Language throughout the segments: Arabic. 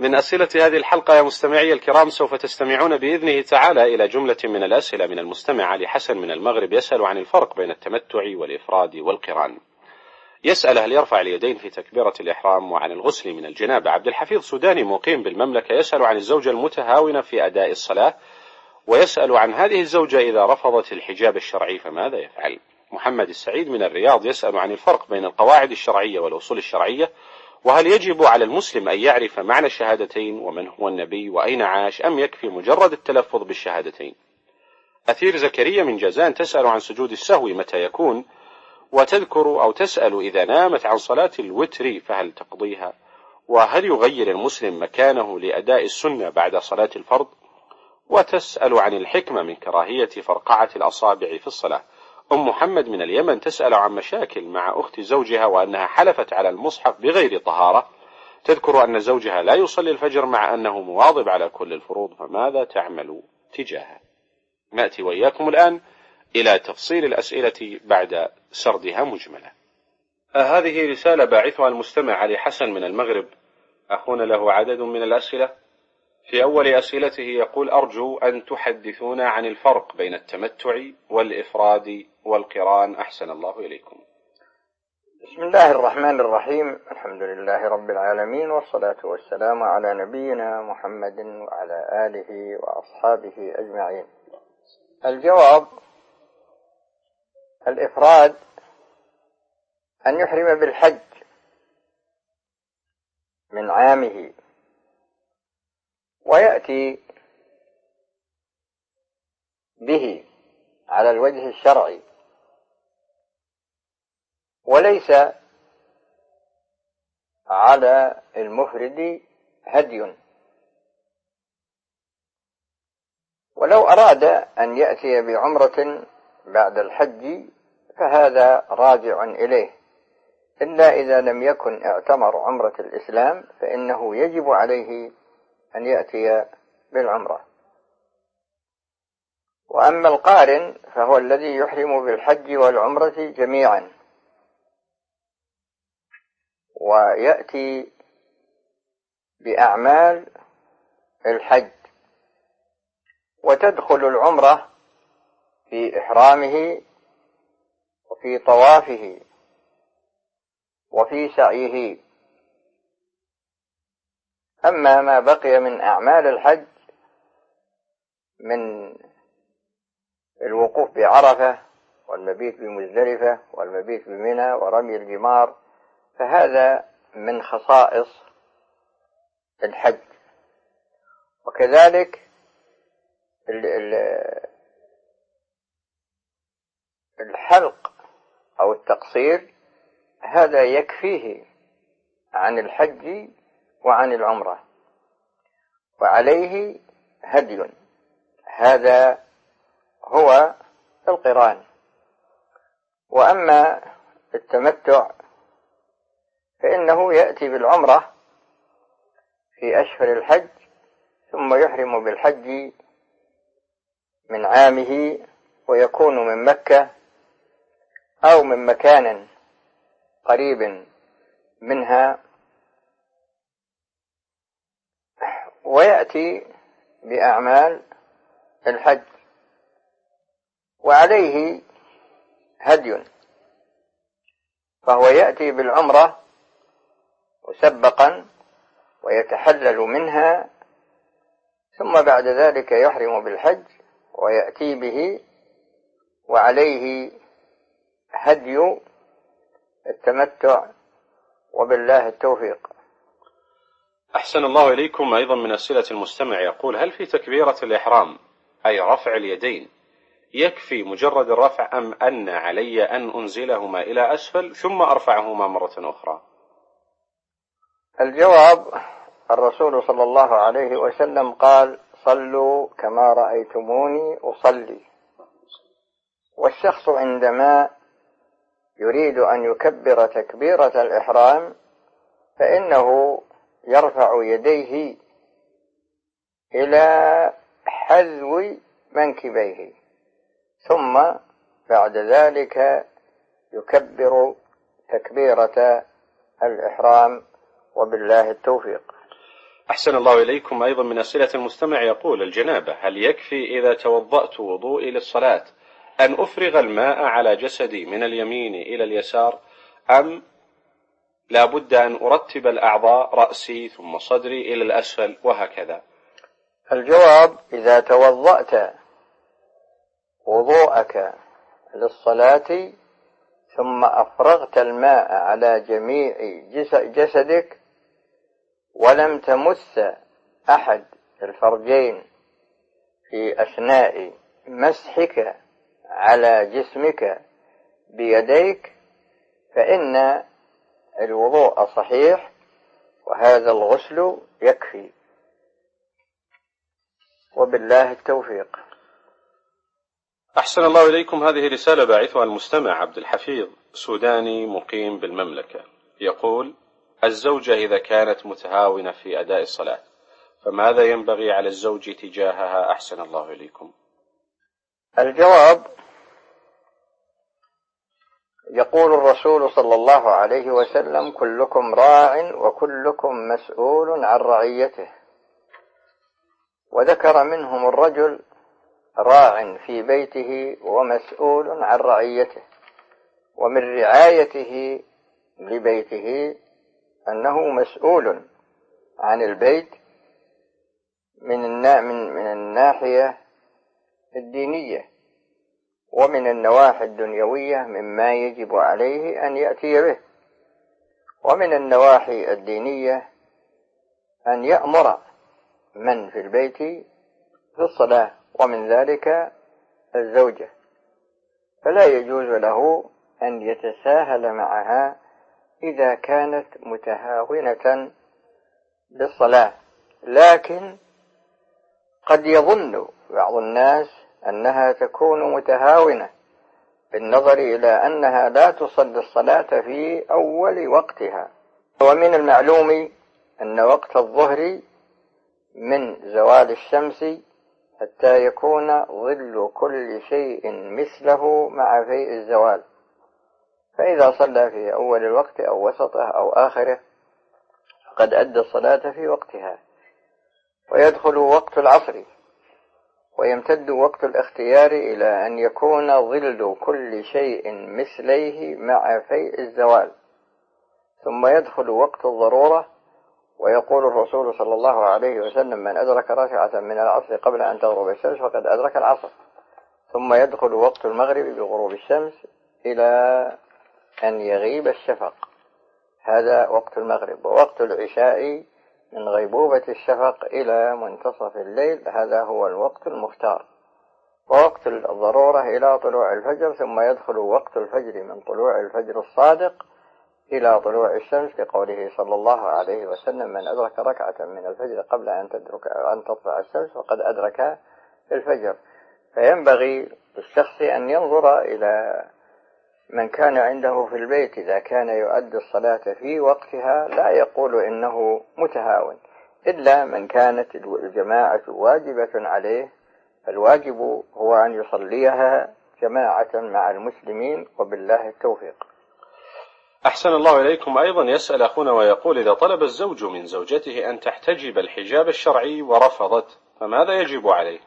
من أسئلة هذه الحلقة يا مستمعي الكرام، سوف تستمعون بإذنه تعالى إلى جملة من الأسئلة من المستمع علي حسن من المغرب، يسأل عن الفرق بين التمتع والإفراد والقران. يسأل هل يرفع اليدين في تكبيرة الإحرام، وعن الغسل من الجنابة. عبد الحفيظ سوداني مقيم بالمملكة يسأل عن الزوجة المتهاونة في أداء الصلاة، ويسأل عن هذه الزوجة إذا رفضت الحجاب الشرعي فماذا يفعل. محمد السعيد من الرياض يسأل عن الفرق بين القواعد الشرعية والأصول الشرعية، وهل يجب على المسلم أن يعرف معنى الشهادتين ومن هو النبي وأين عاش، أم يكفي مجرد التلفظ بالشهادتين. أثير زكريا من جازان تسأل عن سجود السهو متى يكون، وتذكر أو تسأل إذا نامت عن صلاة الوتر فهل تقضيها، وهل يغير المسلم مكانه لأداء السنة بعد صلاة الفرض، وتسأل عن الحكمة من كراهية فرقعة الأصابع في الصلاة. أم محمد من اليمن تسأل عن مشاكل مع أخت زوجها وأنها حلفت على المصحف بغير طهارة، تذكر أن زوجها لا يصلي الفجر مع أنه مواظب على كل الفروض، فماذا تعمل تجاهه. نأتي وإياكم الآن إلى تفصيل الأسئلة بعد سردها مجملة. هذه رسالة باعثها المستمع علي حسن من المغرب، أخونا له عدد من الأسئلة. في أول أسئلته يقول: أرجو أن تحدثونا عن الفرق بين التمتع والإفراد والقران، أحسن الله إليكم. بسم الله الرحمن الرحيم، الحمد لله رب العالمين، والصلاة والسلام على نبينا محمد وعلى آله وأصحابه أجمعين. الجواب: الإفراد أن يحرم بالحج من عامه ويأتي به على الوجه الشرعي، وليس على المفرد هدي. ولو أراد أن يأتي بعمرة بعد الحج فهذا راجع إليه، إلا إذا لم يكن اعتمر عمرة الإسلام فإنه يجب عليه أن يأتي بالعمرة. وأما القارن فهو الذي يحرم بالحج والعمرة جميعا، ويأتي بأعمال الحج، وتدخل العمرة في إحرامه وفي طوافه وفي سعيه. أما ما بقي من أعمال الحج من الوقوف بعرفة والمبيت بمزدلفة والمبيت بمنى ورمي الجمار فهذا من خصائص الحج. وكذلك الحلق أو التقصير هذا يكفيه عن الحج وعن العمرة، وعليه هدي، هذا هو القران. وأما التمتع فإنه يأتي بالعمرة في أشهر الحج ثم يحرم بالحج من عامه، ويكون من مكة أو من مكان قريب منها، ويأتي بأعمال الحج، وعليه هدي، فهو يأتي بالعمرة مسبقا ويتحلل منها، ثم بعد ذلك يحرم بالحج ويأتي به، وعليه هدي التمتع، وبالله التوفيق. أحسن الله إليكم. أيضا من أسئلة المستمع يقول: هل في تكبيرة الإحرام أي رفع اليدين يكفي مجرد الرفع، أم أن علي أن أنزلهما إلى أسفل ثم أرفعهما مرة أخرى؟ الجواب: الرسول صلى الله عليه وسلم قال: صلوا كما رأيتموني أصلي. والشخص عندما يريد أن يكبر تكبيرة الإحرام فإنه يرفع يديه إلى حذو منكبيه، ثم بعد ذلك يكبر تكبيرة الإحرام، وبالله التوفيق. أحسن الله إليكم. أيضا من أسئلة المستمع يقول: الجنابة هل يكفي إذا توضأت وضوئي للصلاة أن أفرغ الماء على جسدي من اليمين إلى اليسار، أم لا بد أن أرتب الأعضاء رأسي ثم صدري إلى الأسفل وهكذا؟ الجواب: إذا توضأت وضوءك للصلاة ثم أفرغت الماء على جميع جسدك ولم تمس أحد الفرجين في أثناء مسحك على جسمك بيديك، فإن الوضوء صحيح وهذا الغسل يكفي، وبالله التوفيق. أحسن الله إليكم. هذه رسالة باعثها المستمع عبد الحفيظ، سوداني مقيم بالمملكة، يقول: الزوجة إذا كانت متهاونة في أداء الصلاة فماذا ينبغي على الزوج تجاهها؟ أحسن الله إليكم. الجواب: يقول الرسول صلى الله عليه وسلم: كلكم راع وكلكم مسؤول عن رعيته، وذكر منهم الرجل راع في بيته ومسؤول عن رعيته، ومن رعايته لبيته أنه مسؤول عن البيت من الناحية الدينية ومن النواحي الدنيوية مما يجب عليه أن يأتي به، ومن النواحي الدينية أن يأمر من في البيت في الصلاة، ومن ذلك الزوجة، فلا يجوز له أن يتساهل معها إذا كانت متهاونة بالصلاة. لكن قد يظن بعض الناس أنها تكون متهاونة بالنظر إلى أنها لا تصلي الصلاة في أول وقتها، ومن المعلوم أن وقت الظهر من زوال الشمس حتى يكون ظل كل شيء مثله مع فيء الزوال، فإذا صلى في أول الوقت أو وسطه أو آخره قد أدى الصلاة في وقتها. ويدخل وقت العصر ويمتد وقت الاختيار إلى أن يكون ظل كل شيء مثليه مع فيء الزوال، ثم يدخل وقت الضرورة، ويقول الرسول صلى الله عليه وسلم: من أدرك ركعة من العصر قبل أن تغرب الشمس فقد أدرك العصر. ثم يدخل وقت المغرب بغروب الشمس إلى أن يغيب الشفق، هذا وقت المغرب. ووقت العشاء من غيبوبة الشفق إلى منتصف الليل، هذا هو الوقت المختار. ووقت الضرورة إلى طلوع الفجر، ثم يدخل وقت الفجر من طلوع الفجر الصادق إلى طلوع الشمس، لقوله صلى الله عليه وسلم: من أدرك ركعة من الفجر قبل أن تطلع الشمس فقد أدرك الفجر. فينبغي للشخص أن ينظر إلى من كان عنده في البيت إذا كان يؤدي الصلاة في وقتها، لا يقول إنه متهاون، إلا من كانت الجماعة واجبة عليه، فالواجب هو أن يصليها جماعة مع المسلمين، وبالله التوفيق. أحسن الله إليكم. أيضا يسأل أخونا ويقول: إذا طلب الزوج من زوجته أن تحتجب الحجاب الشرعي ورفضت فماذا يجب عليه؟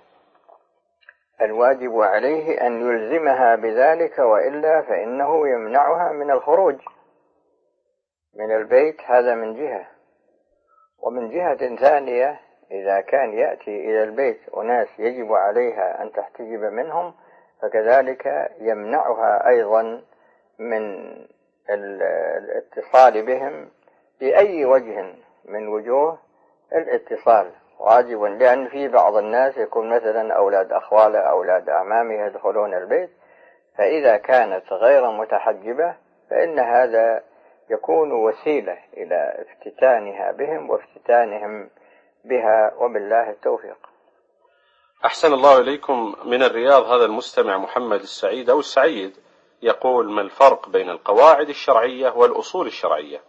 الواجب عليه أن يلزمها بذلك، وإلا فإنه يمنعها من الخروج من البيت، هذا من جهة. ومن جهة ثانية، إذا كان يأتي إلى البيت أناس يجب عليها أن تحتجب منهم، فكذلك يمنعها أيضا من الاتصال بهم بأي وجه من وجوه الاتصال، واجب. لأن في بعض الناس يكون مثلا أولاد أخواله أولاد أعمامه يدخلون البيت، فإذا كانت غير متحجبة فإن هذا يكون وسيلة إلى افتتانها بهم وافتتانهم بها، وبالله التوفيق. أحسن الله إليكم. من الرياض هذا المستمع محمد السعيد أو السعيد يقول: ما الفرق بين القواعد الشرعية والأصول الشرعية؟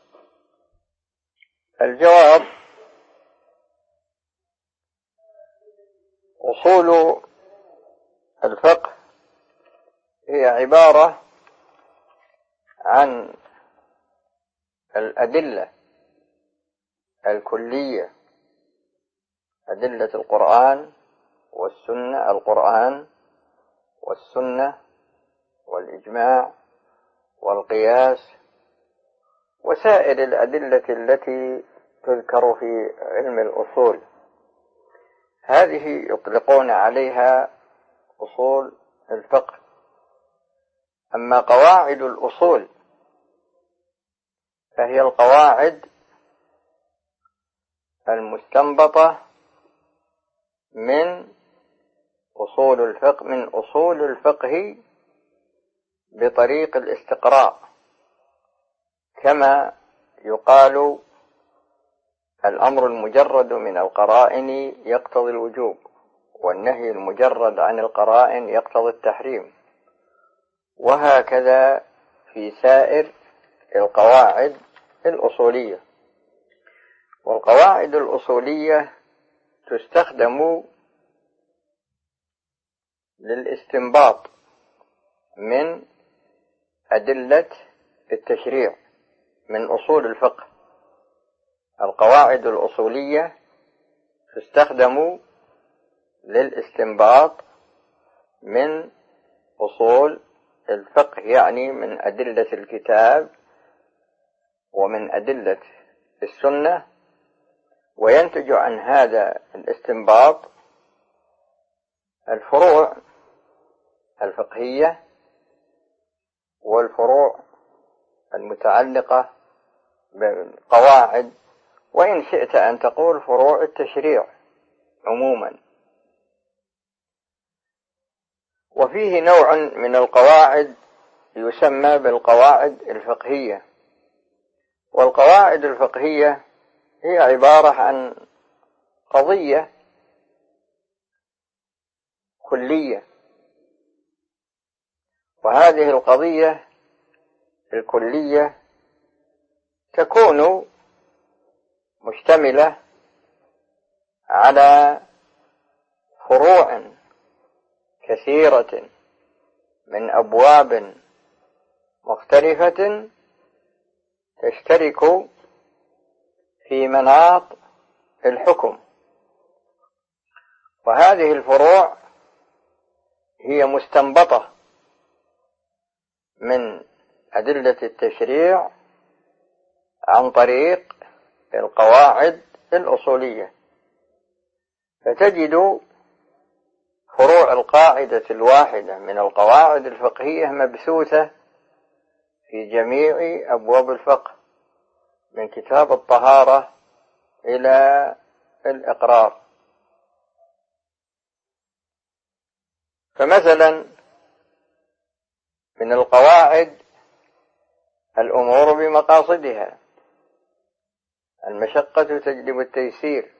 الجواب: أصول الفقه هي عبارة عن الأدلة الكلية أدلة القرآن والسنة، القرآن والسنة والإجماع والقياس وسائر الأدلة التي تذكر في علم الأصول، هذه يطلقون عليها أصول الفقه. أما قواعد الأصول فهي القواعد المستنبطة من أصول الفقه بطريق الاستقراء، كما يقال الأمر المجرد من القرائن يقتضي الوجوب، والنهي المجرد عن القرائن يقتضي التحريم، وهكذا في سائر القواعد الأصولية. والقواعد الأصولية تستخدم للاستنباط من أدلة التشريع من أصول الفقه. القواعد الأصولية تستخدم للاستنباط من أصول الفقه، يعني من أدلة الكتاب ومن أدلة السنة، وينتج عن هذا الاستنباط الفروع الفقهية والفروع المتعلقة بالقواعد، وإن شئت أن تقول فروع التشريع عموما. وفيه نوع من القواعد يسمى بالقواعد الفقهية. والقواعد الفقهية هي عبارة عن قضية كلية، وهذه القضية الكلية تكون مشتملة على فروع كثيرة من أبواب مختلفة تشترك في مناط الحكم، وهذه الفروع هي مستنبطة من أدلة التشريع عن طريق القواعد الأصولية. فتجد فروع القاعدة الواحدة من القواعد الفقهية مبثوثة في جميع أبواب الفقه، من كتاب الطهارة إلى الإقرار. فمثلا من القواعد الأمور بمقاصدها، المشقة تجلب التيسير،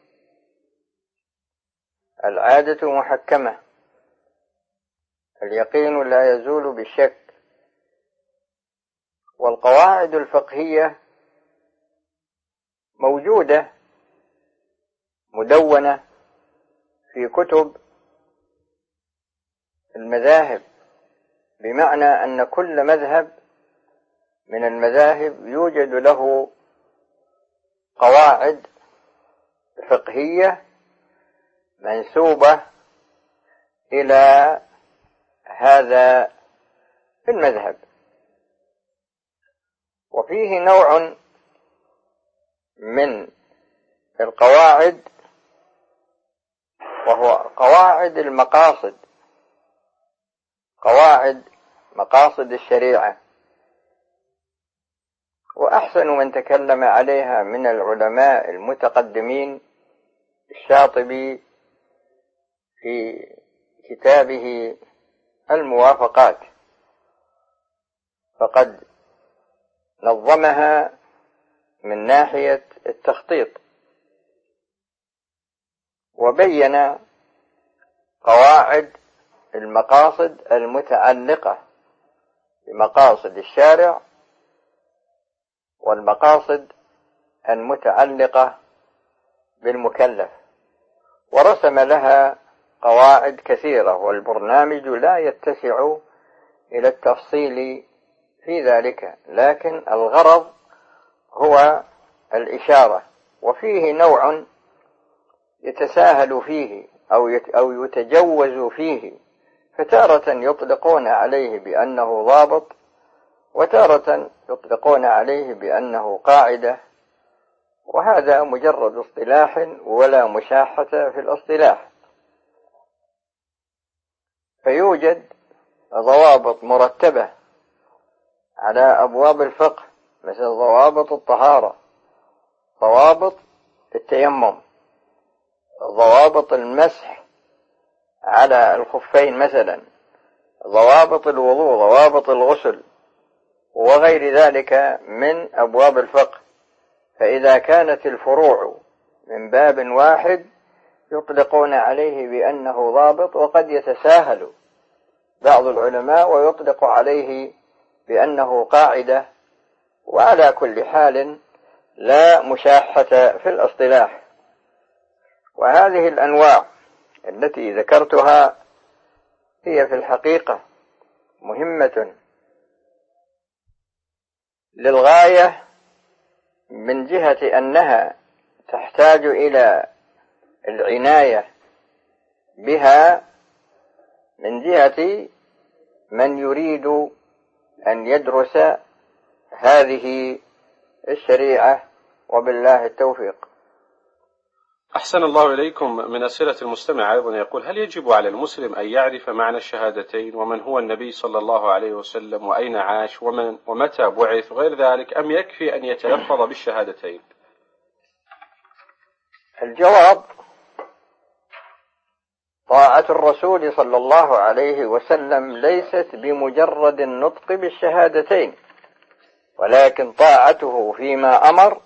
العادة محكمة، اليقين لا يزول بالشك. والقواعد الفقهية موجودة مدونة في كتب المذاهب، بمعنى أن كل مذهب من المذاهب يوجد له قواعد فقهية منسوبة إلى هذا المذهب. وفيه نوع من القواعد وهو قواعد المقاصد، قواعد مقاصد الشريعة. وأحسن من تكلم عليها من العلماء المتقدمين الشاطبي في كتابه الموافقات، فقد نظمها من ناحية التخطيط، وبين قواعد المقاصد المتعلقة بمقاصد الشارع والمقاصد المتعلقة بالمكلف، ورسم لها قواعد كثيرة، والبرنامج لا يتسع إلى التفصيل في ذلك، لكن الغرض هو الإشارة. وفيه نوع يتساهل فيه أو يتجوز فيه، فتارة يطلقون عليه بأنه ضابط، وتارة يطلقون عليه بأنه قاعدة، وهذا مجرد اصطلاح ولا مشاحة في الاصطلاح. فيوجد ضوابط مرتبة على أبواب الفقه، مثل ضوابط الطهارة، ضوابط التيمم، ضوابط المسح على الخفين مثلا، ضوابط الوضوء، ضوابط الغسل، وغير ذلك من أبواب الفقه. فإذا كانت الفروع من باب واحد يطلقون عليه بأنه ضابط، وقد يتساهل بعض العلماء ويطلق عليه بأنه قاعدة، وعلى كل حال لا مشاحة في الاصطلاح. وهذه الأنواع التي ذكرتها هي في الحقيقة مهمة للغاية، من جهة أنها تحتاج إلى العناية بها من جهة من يريد أن يدرس هذه الشريعة، وبالله التوفيق. أحسن الله إليكم. من أسئلة المستمع أيضا يقول: هل يجب على المسلم أن يعرف معنى الشهادتين، ومن هو النبي صلى الله عليه وسلم، وأين عاش، ومتى بعث، وغير ذلك، أم يكفي أن يتلفظ بالشهادتين؟ الجواب: طاعة الرسول صلى الله عليه وسلم ليست بمجرد النطق بالشهادتين، ولكن طاعته فيما أمر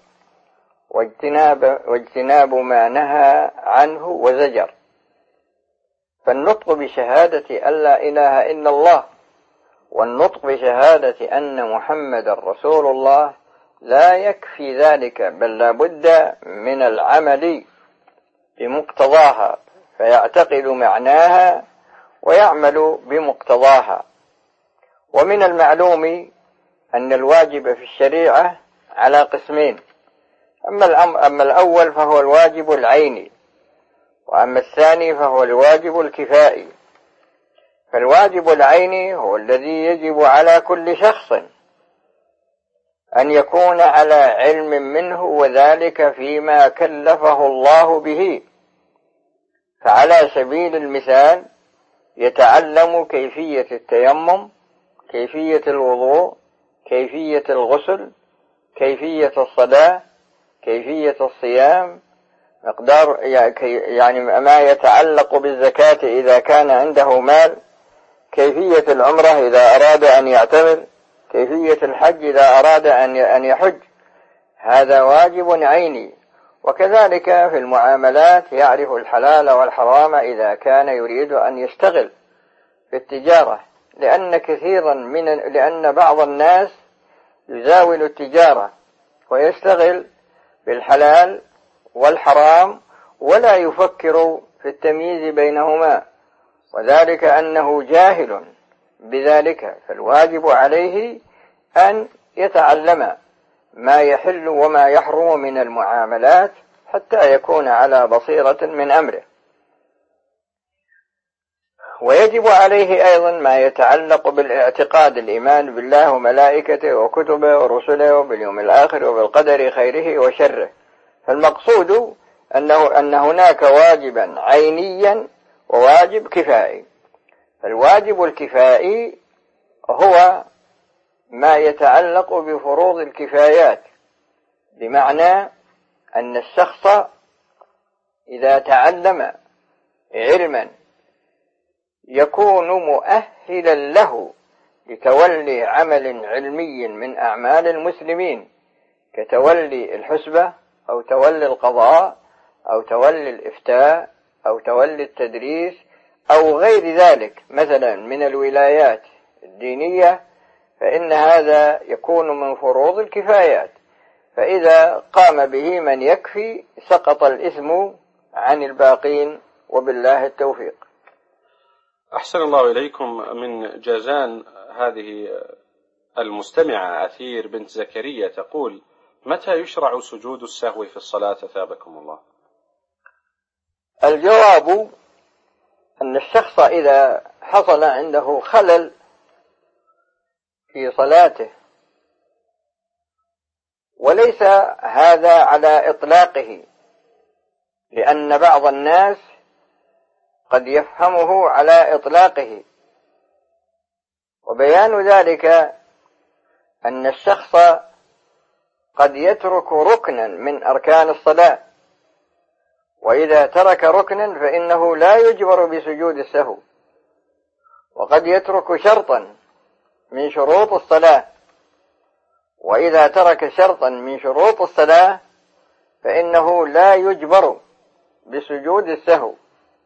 واجتناب ما نهى عنه وزجر. فالنطق بشهادة أن لا إله إلا الله والنطق بشهادة أن محمد رسول الله لا يكفي ذلك، بل لا بد من العمل بمقتضاها، فيعتقد معناها ويعمل بمقتضاها. ومن المعلوم أن الواجب في الشريعة على قسمين: أما الأول فهو الواجب العيني، وأما الثاني فهو الواجب الكفائي. فالواجب العيني هو الذي يجب على كل شخص أن يكون على علم منه، وذلك فيما كلفه الله به. فعلى سبيل المثال يتعلم كيفية التيمم، كيفية الوضوء، كيفية الغسل، كيفية الصلاة، كيفية الصيام، مقدار يعني ما يتعلق بالزكاة إذا كان عنده مال، كيفية العمرة إذا أراد أن يعتمر، كيفية الحج إذا أراد أن يحج. هذا واجب عيني. وكذلك في المعاملات يعرف الحلال والحرام إذا كان يريد أن يشتغل في التجارة، لأن بعض الناس يزاول التجارة ويشتغل بالحلال والحرام ولا يفكر في التمييز بينهما، وذلك أنه جاهل بذلك. فالواجب عليه أن يتعلم ما يحل وما يحرم من المعاملات حتى يكون على بصيرة من أمره. ويجب عليه أيضا ما يتعلق بالاعتقاد، الإيمان بالله وملائكته وكتبه ورسله وباليوم الآخر وبالقدر خيره وشره. فالمقصود أن هناك واجبا عينيا وواجب كفائي. فالواجب الكفائي هو ما يتعلق بفروض الكفايات، بمعنى أن الشخص إذا تعلم علما يكون مؤهلا له لتولي عمل علمي من أعمال المسلمين، كتولي الحسبة أو تولي القضاء أو تولي الإفتاء أو تولي التدريس أو غير ذلك مثلا من الولايات الدينية، فإن هذا يكون من فروض الكفايات. فإذا قام به من يكفي سقط الإثم عن الباقين، وبالله التوفيق. أحسن الله إليكم. من جازان هذه المستمعة أثير بنت زكريا تقول: متى يشرع سجود السهو في الصلاة ثابكم الله؟ الجواب أن الشخص إذا حصل عنده خلل في صلاته، وليس هذا على إطلاقه، لأن بعض الناس قد يفهمه على إطلاقه، وبيان ذلك أن الشخص قد يترك ركنا من أركان الصلاة، وإذا ترك ركنا فإنه لا يجبر بسجود السهو، وقد يترك شرطا من شروط الصلاة، وإذا ترك شرطا من شروط الصلاة فإنه لا يجبر بسجود السهو.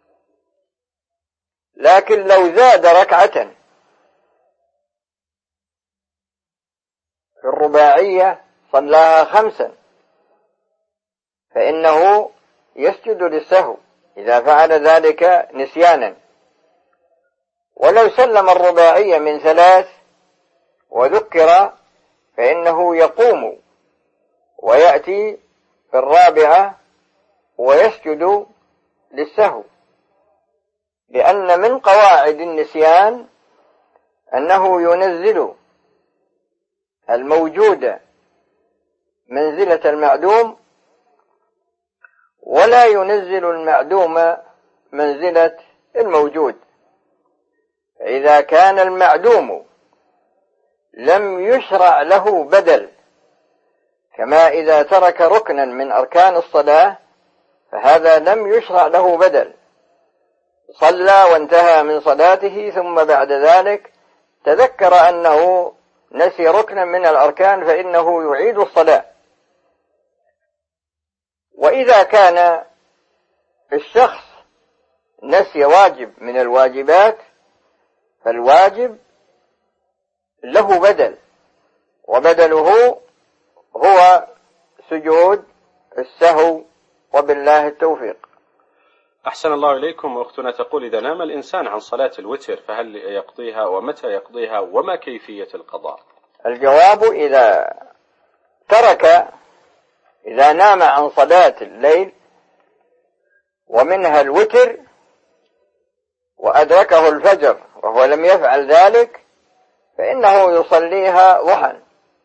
لكن لو زاد ركعة في الرباعية صلاها 5 فإنه يسجد للسهو إذا فعل ذلك نسيانا. ولو سلم الرباعية من 3 وذكر فإنه يقوم ويأتي في الرابعة ويسجد للسهو، لأن من قواعد النسيان أنه ينزل الموجود منزلة المعدوم، ولا ينزل المعدوم منزلة الموجود. إذا كان المعدوم لم يشرع له بدل، كما إذا ترك ركنا من أركان الصلاة فهذا لم يشرع له بدل، صلى وانتهى من صلاته ثم بعد ذلك تذكر أنه نسي ركنا من الأركان فإنه يعيد الصلاة. وإذا كان الشخص نسي واجب من الواجبات فالواجب له بدل، وبدله هو سجود السهو، وبالله التوفيق. أحسن الله إليكم. أختنا تقول: إذا نام الإنسان عن صلاة الوتر فهل يقضيها، ومتى يقضيها، وما كيفية القضاء؟ الجواب: إذا نام عن صلاة الليل ومنها الوتر وأدركه الفجر وهو لم يفعل ذلك فإنه يصليها ضحى،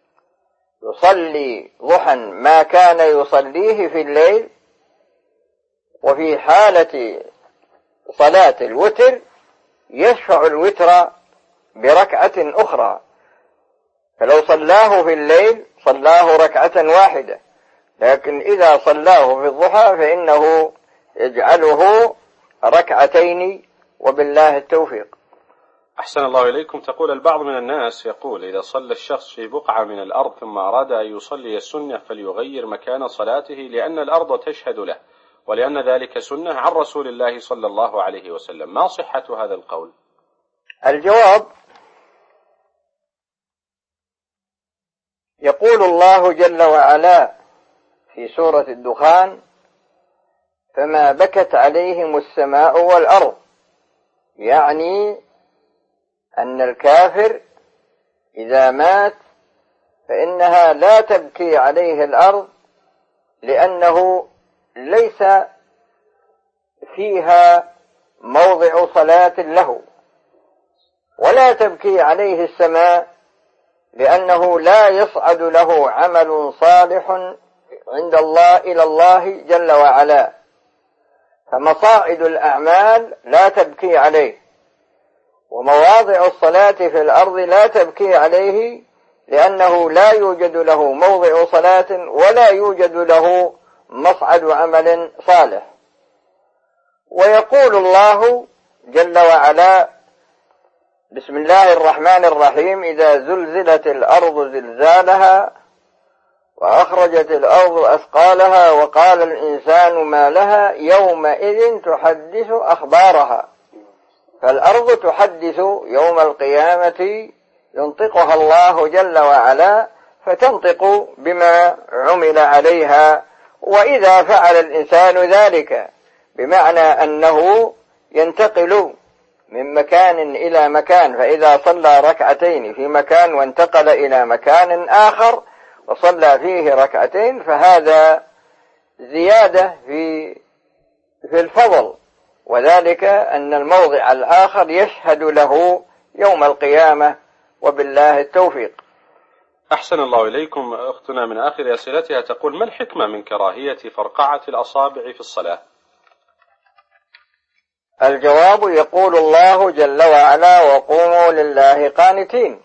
يصلي ضحى ما كان يصليه في الليل. وفي حالة صلاة الوتر يشفع الوتر بركعة أخرى، فلو صلاه في الليل صلاه ركعة واحدة، لكن إذا صلاه في الضحى فإنه يجعله ركعتين، وبالله التوفيق. أحسن الله إليكم. تقول: البعض من الناس يقول: إذا صلى الشخص في بقعة من الأرض ثم أراد أن يصلي السنة فليغير مكان صلاته لأن الأرض تشهد له، ولأن ذلك سنة عن رسول الله صلى الله عليه وسلم، ما صحة هذا القول؟ الجواب: يقول الله جل وعلا في سورة الدخان: فما بكت عليهم السماء والأرض، يعني أن الكافر إذا مات فإنها لا تبكي عليه الأرض، لأنه ليس فيها موضع صلاة له، ولا تبكي عليه السماء لأنه لا يصعد له عمل صالح عند الله إلى الله جل وعلا، فمصاعد الأعمال لا تبكي عليه، ومواضع الصلاة في الأرض لا تبكي عليه لأنه لا يوجد له موضع صلاة ولا يوجد له مصعد عمل صالح. ويقول الله جل وعلا: بسم الله الرحمن الرحيم: إذا زلزلت الأرض زلزالها وأخرجت الأرض أثقالها وقال الإنسان ما لها يومئذ تحدث أخبارها. فالأرض تحدث يوم القيامة، ينطقها الله جل وعلا فتنطق بما عمل عليها. وإذا فعل الإنسان ذلك بمعنى أنه ينتقل من مكان إلى مكان، فإذا صلى ركعتين في مكان وانتقل إلى مكان آخر وصلى فيه ركعتين فهذا زيادة في في الفضل، وذلك أن الموضع الآخر يشهد له يوم القيامة، وبالله التوفيق. أحسن الله إليكم. أختنا من آخر أسئلتها تقول: ما الحكمة من كراهية فرقعة الأصابع في الصلاة؟ الجواب: يقول الله جل وعلا: وقوموا لله قانتين.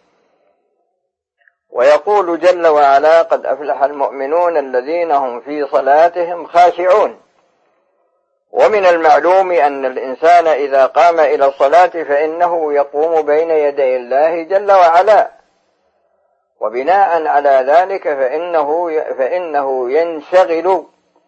ويقول جل وعلا: قد أفلح المؤمنون الذين هم في صلاتهم خاشعون. ومن المعلوم أن الإنسان إذا قام إلى الصلاة فإنه يقوم بين يدي الله جل وعلا، وبناء على ذلك فإنه ينشغل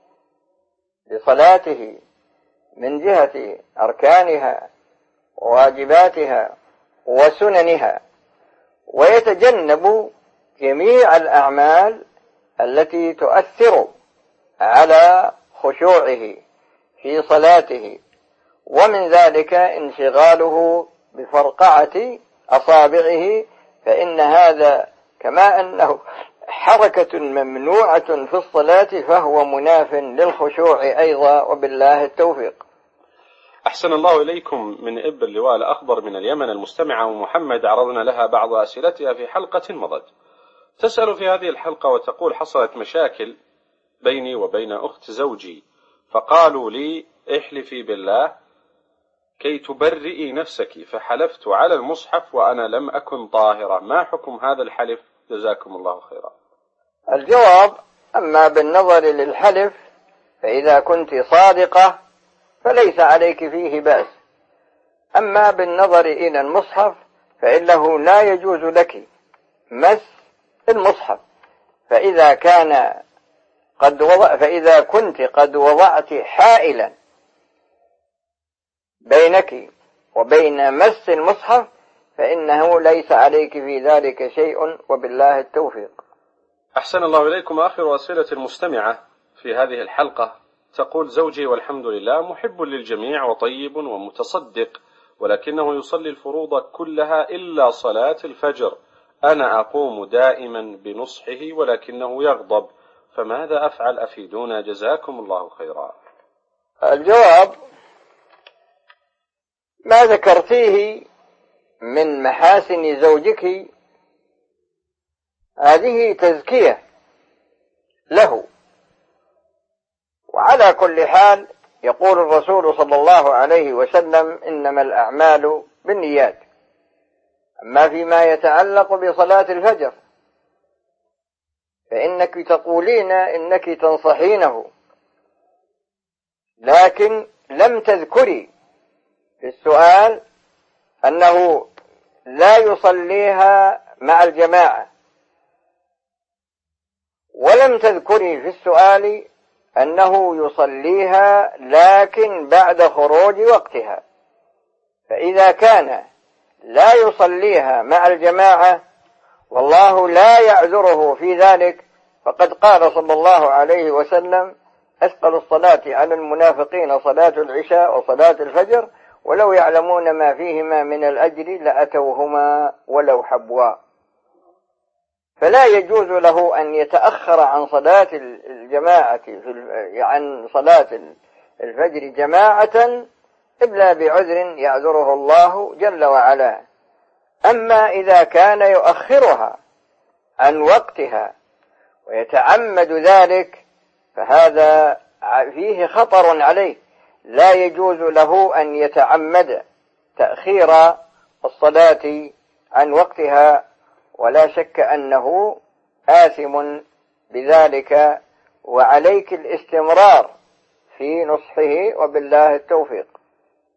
بصلاته من جهة أركانها وواجباتها وسننها، ويتجنب جميع الأعمال التي تؤثر على خشوعه في صلاته، ومن ذلك انشغاله بفرقعة أصابعه، فإن هذا كما أنه حركة ممنوعة في الصلاة فهو مناف للخشوع أيضا، وبالله التوفيق. أحسن الله إليكم. من إب اللواء الأخضر من اليمن المستمعة محمد، عرضنا لها بعض أسئلتها في حلقة مضت. تسأل في هذه الحلقة وتقول: حصلت مشاكل بيني وبين أخت زوجي، فقالوا لي: احلفي بالله كي تبرئي نفسك، فحلفت على المصحف وأنا لم أكن طاهرة، ما حكم هذا الحلف؟ جزاكم الله خيرا. الجواب: أما بالنظر للحلف فإذا كنت صادقة فليس عليك فيه بأس، أما بالنظر إلى المصحف فإنه لا يجوز لك مس المصحف، فإذا كنت قد وضعت حائلا بينك وبين مس المصحف فإنه ليس عليك في ذلك شيء، وبالله التوفيق. أحسن الله إليكم. آخر أسئلة المستمعة في هذه الحلقة تقول: زوجي والحمد لله محب للجميع وطيب ومتصدق، ولكنه يصلي الفروض كلها إلا صلاة الفجر، أنا أقوم دائما بنصحه ولكنه يغضب، فماذا أفعل؟ أفيدونا جزاكم الله خيرا. الجواب: ما ذكرتيه من محاسن زوجك هذه تزكية له، وعلى كل حال يقول الرسول صلى الله عليه وسلم: إنما الأعمال بالنيات. أما فيما يتعلق بصلاة الفجر فإنك تقولين إنك تنصحينه، لكن لم تذكري في السؤال أنه لا يصليها مع الجماعة، ولم تذكري في السؤال أنه يصليها لكن بعد خروج وقتها. فإذا كان لا يصليها مع الجماعة والله لا يعذره في ذلك، فقد قال صلى الله عليه وسلم: أثقل الصلاة على المنافقين صلاة العشاء وصلاة الفجر، ولو يعلمون ما فيهما من الأجر لأتوهما ولو حبوا. فلا يجوز له أن يتأخر عن صلاة الجماعة عن صلاة الفجر جماعة إلا بعذر يعذره الله جل وعلا. أما إذا كان يؤخرها عن وقتها ويتعمد ذلك فهذا فيه خطر عليه، لا يجوز له أن يتعمد تأخير الصلاة عن وقتها، ولا شك أنه آثم بذلك، وعليك الاستمرار في نصحه، وبالله التوفيق.